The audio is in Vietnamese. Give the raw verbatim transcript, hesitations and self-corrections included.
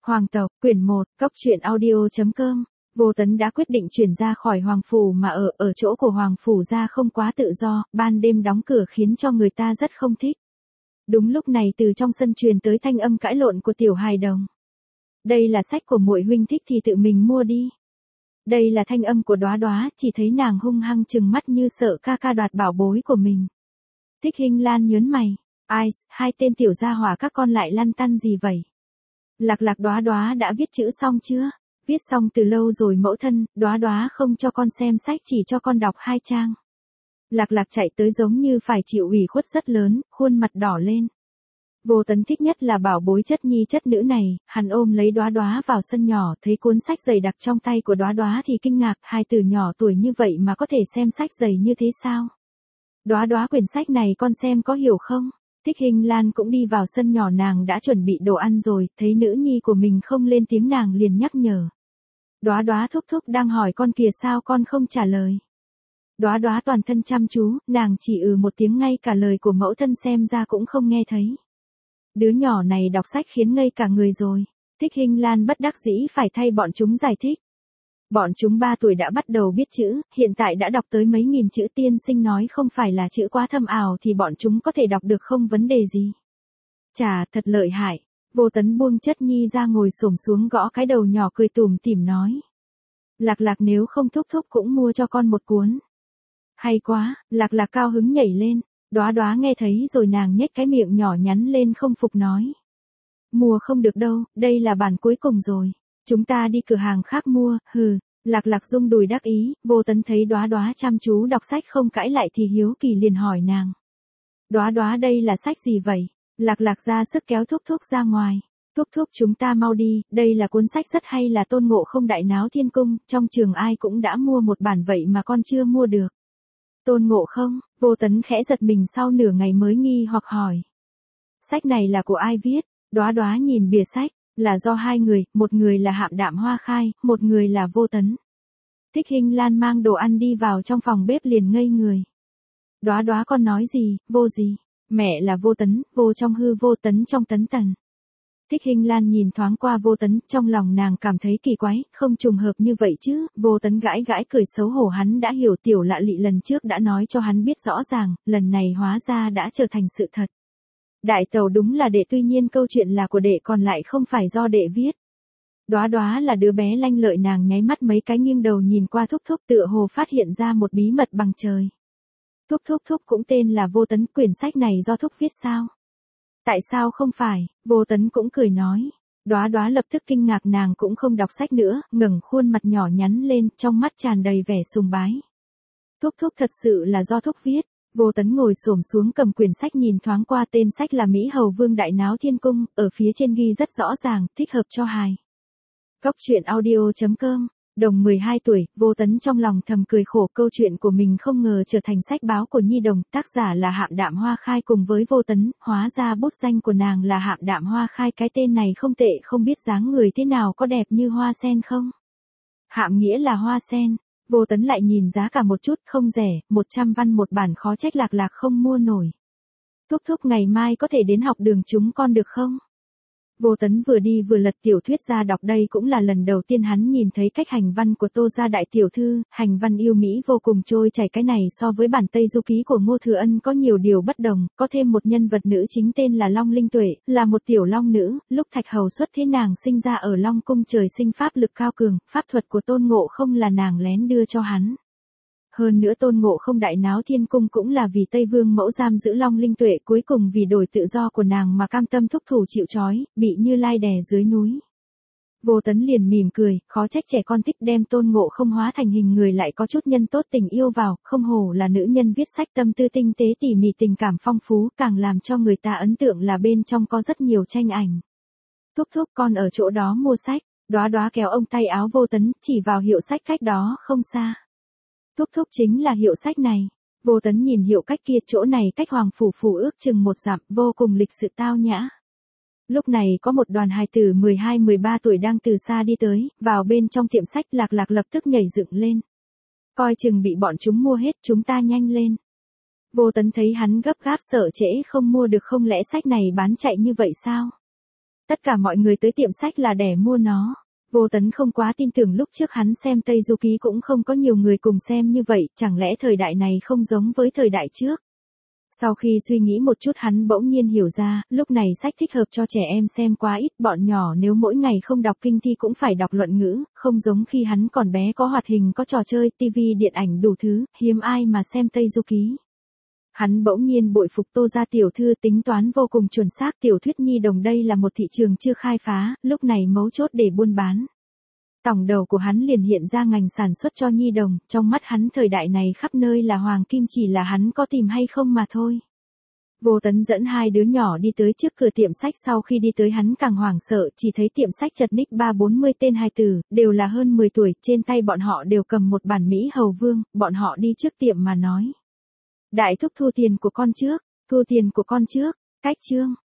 Hoàng tộc, quyển một, cốc truyện audio.com. Vô Tấn đã quyết định chuyển ra khỏi Hoàng Phủ mà ở, ở chỗ của Hoàng Phủ ra không quá tự do, ban đêm đóng cửa khiến cho người ta rất không thích. Đúng lúc này từ trong sân truyền tới thanh âm cãi lộn của tiểu hài đồng. Đây là sách của muội huynh, thích thì tự mình mua đi. Đây là thanh âm của Đóa Đóa, chỉ thấy nàng hung hăng trừng mắt như sợ ca ca đoạt bảo bối của mình. Thích Hinh Lan nhớn mày, ai, hai tên tiểu gia hỏa các con lại lăn tăn gì vậy? Lạc Lạc Đóa Đóa đã viết chữ xong chưa? Viết xong từ lâu rồi mẫu thân, Đóa Đóa không cho con xem sách, chỉ cho con đọc hai trang. Lạc Lạc chạy tới giống như phải chịu ủy khuất rất lớn, khuôn mặt đỏ lên. Vô Tấn thích nhất là bảo bối chất nhi chất nữ này, hắn ôm lấy Đóa Đóa vào sân nhỏ, thấy cuốn sách dày đặc trong tay của Đóa Đóa thì kinh ngạc, hai từ nhỏ tuổi như vậy mà có thể xem sách dày như thế sao? Đóa Đóa, quyển sách này con xem có hiểu không? Thích Hinh Lan cũng đi vào sân nhỏ, nàng đã chuẩn bị đồ ăn rồi, thấy nữ nhi của mình không lên tiếng nàng liền nhắc nhở. Đóa Đóa thúc thúc đang hỏi con kìa, sao con không trả lời? Đóa Đóa toàn thân chăm chú, nàng chỉ ừ một tiếng, ngay cả lời của mẫu thân xem ra cũng không nghe thấy. Đứa nhỏ này đọc sách khiến ngây cả người rồi. Thích Hinh Lan bất đắc dĩ phải thay bọn chúng giải thích. Bọn chúng ba tuổi đã bắt đầu biết chữ, hiện tại đã đọc tới mấy nghìn chữ, tiên sinh nói không phải là chữ quá thâm ảo thì bọn chúng có thể đọc được không vấn đề gì. Chà, thật lợi hại. Vô Tấn buông chất nhi ra ngồi xổm xuống gõ cái đầu nhỏ, cười tủm tỉm nói. Lạc Lạc, nếu không thúc thúc cũng mua cho con một cuốn. Hay quá, Lạc Lạc cao hứng nhảy lên. Đóa Đóa nghe thấy rồi nàng nhếch cái miệng nhỏ nhắn lên không phục nói. Mua không được đâu, đây là bản cuối cùng rồi. Chúng ta đi cửa hàng khác mua, hừ. Lạc Lạc rung đùi đắc ý. Vô Tấn thấy Đóa Đóa chăm chú đọc sách không cãi lại thì hiếu kỳ liền hỏi nàng. Đóa Đóa, đây là sách gì vậy? Lạc Lạc ra sức kéo thúc thúc ra ngoài. Thúc thúc, chúng ta mau đi, đây là cuốn sách rất hay, là Tôn Ngộ Không Đại Náo Thiên Cung, trong trường ai cũng đã mua một bản vậy mà con chưa mua được. Tôn Ngộ Không? Vô Tấn khẽ giật mình, sau nửa ngày mới nghi hoặc hỏi. Sách này là của ai viết? Đóa Đóa nhìn bìa sách, là do hai người, một người là Hạm Đạm Hoa Khai, một người là Vô Tấn. Thích Hinh Lan mang đồ ăn đi vào trong phòng bếp liền ngây người. Đóa Đóa, con nói gì? Vô gì? Mẹ là Vô Tấn, vô trong hư, vô tấn trong tấn tần. Thích Hinh Lan nhìn thoáng qua Vô Tấn, trong lòng nàng cảm thấy kỳ quái, không trùng hợp như vậy chứ. Vô Tấn gãi gãi cười xấu hổ, hắn đã hiểu tiểu lạ lị lần trước đã nói cho hắn biết rõ ràng, lần này hóa ra đã trở thành sự thật. Đại tẩu đúng là đệ, tuy nhiên câu chuyện là của đệ còn lại không phải do đệ viết. Đóa Đóa là đứa bé lanh lợi, nàng nháy mắt mấy cái, nghiêng đầu nhìn qua thúc thúc, tựa hồ phát hiện ra một bí mật bằng trời. Thúc thúc thúc cũng tên là Vô Tấn, quyển sách này do thúc viết sao? Tại sao không phải? Vô Tấn cũng cười nói. Đóa Đóa lập tức kinh ngạc, nàng cũng không đọc sách nữa, ngẩng khuôn mặt nhỏ nhắn lên, trong mắt tràn đầy vẻ sùng bái. Thúc thúc thật sự là do thúc viết. Vô Tấn ngồi xổm xuống cầm quyển sách nhìn thoáng qua, tên sách là Mỹ Hầu Vương Đại Náo Thiên Cung, ở phía trên ghi rất rõ ràng, thích hợp cho hài. Cốc truyện audio.com. Đồng mười hai tuổi, Vô Tấn trong lòng thầm cười khổ, câu chuyện của mình không ngờ trở thành sách báo của nhi đồng, tác giả là Hạm Đạm Hoa Khai cùng với Vô Tấn, hóa ra bút danh của nàng là Hạm Đạm Hoa Khai, cái tên này không tệ, không biết dáng người thế nào, có đẹp như hoa sen không? Hạm nghĩa là hoa sen. Vô Tấn lại nhìn giá cả một chút, không rẻ, một trăm văn một bản, khó trách Lạc Lạc không mua nổi. Thúc thúc, ngày mai có thể đến học đường chúng con được không? Vô Tấn vừa đi vừa lật tiểu thuyết ra đọc, đây cũng là lần đầu tiên hắn nhìn thấy cách hành văn của Tô gia đại tiểu thư, hành văn yêu mỹ vô cùng trôi chảy, cái này so với bản Tây Du Ký của Ngô Thừa Ân có nhiều điều bất đồng, có thêm một nhân vật nữ chính tên là Long Linh Tuệ, là một tiểu long nữ, lúc Thạch Hầu xuất thế nàng sinh ra ở Long Cung, trời sinh pháp lực cao cường, pháp thuật của Tôn Ngộ Không là nàng lén đưa cho hắn. Hơn nữa Tôn Ngộ Không Đại Náo Thiên Cung cũng là vì Tây Vương mẫu giam giữ Long Linh Tuệ, cuối cùng vì đổi tự do của nàng mà cam tâm thúc thủ chịu trói, bị Như Lai đè dưới núi. Vô Tấn liền mỉm cười, khó trách trẻ con thích đem Tôn Ngộ Không hóa thành hình người, lại có chút nhân tốt tình yêu vào, không hổ là nữ nhân viết sách, tâm tư tinh tế tỉ mỉ, tình cảm phong phú, càng làm cho người ta ấn tượng là bên trong có rất nhiều tranh ảnh. Thúc thúc, con ở chỗ đó mua sách. Đóa Đóa kéo ông tay áo Vô Tấn, chỉ vào hiệu sách cách đó không xa. Thúc thúc, chính là hiệu sách này. Vô Tấn nhìn hiệu cách kia, chỗ này cách Hoàng Phủ Phủ ước chừng một dặm, vô cùng lịch sự tao nhã. Lúc này có một đoàn hài tử mười hai mười ba tuổi đang từ xa đi tới, vào bên trong tiệm sách, Lạc Lạc lập tức nhảy dựng lên. Coi chừng bị bọn chúng mua hết, chúng ta nhanh lên. Vô Tấn thấy hắn gấp gáp sợ trễ không mua được, không lẽ sách này bán chạy như vậy sao? Tất cả mọi người tới tiệm sách là để mua nó. Vô Tấn không quá tin tưởng lúc trước hắn xem Tây Du Ký cũng không có nhiều người cùng xem như vậy, chẳng lẽ thời đại này không giống với thời đại trước. Sau khi suy nghĩ một chút hắn bỗng nhiên hiểu ra, lúc này sách thích hợp cho trẻ em xem quá ít, bọn nhỏ nếu mỗi ngày không đọc kinh thi cũng phải đọc luận ngữ, không giống khi hắn còn bé có hoạt hình có trò chơi, tivi điện ảnh đủ thứ, hiếm ai mà xem Tây Du Ký. Hắn bỗng nhiên bội phục Tô gia tiểu thư tính toán vô cùng chuẩn xác, tiểu thuyết nhi đồng đây là một thị trường chưa khai phá, lúc này mấu chốt để buôn bán. Tổng đầu của hắn liền hiện ra ngành sản xuất cho nhi đồng, trong mắt hắn thời đại này khắp nơi là hoàng kim, chỉ là hắn có tìm hay không mà thôi. Vô Tấn dẫn hai đứa nhỏ đi tới trước cửa tiệm sách, sau khi đi tới hắn càng hoảng sợ, chỉ thấy tiệm sách chật ních ba bốn mươi tên hài tử, đều là hơn mười tuổi, trên tay bọn họ đều cầm một bản Mỹ Hầu Vương, bọn họ đi trước tiệm mà nói. Đại thúc thu tiền của con trước, thu tiền của con trước, cách chương.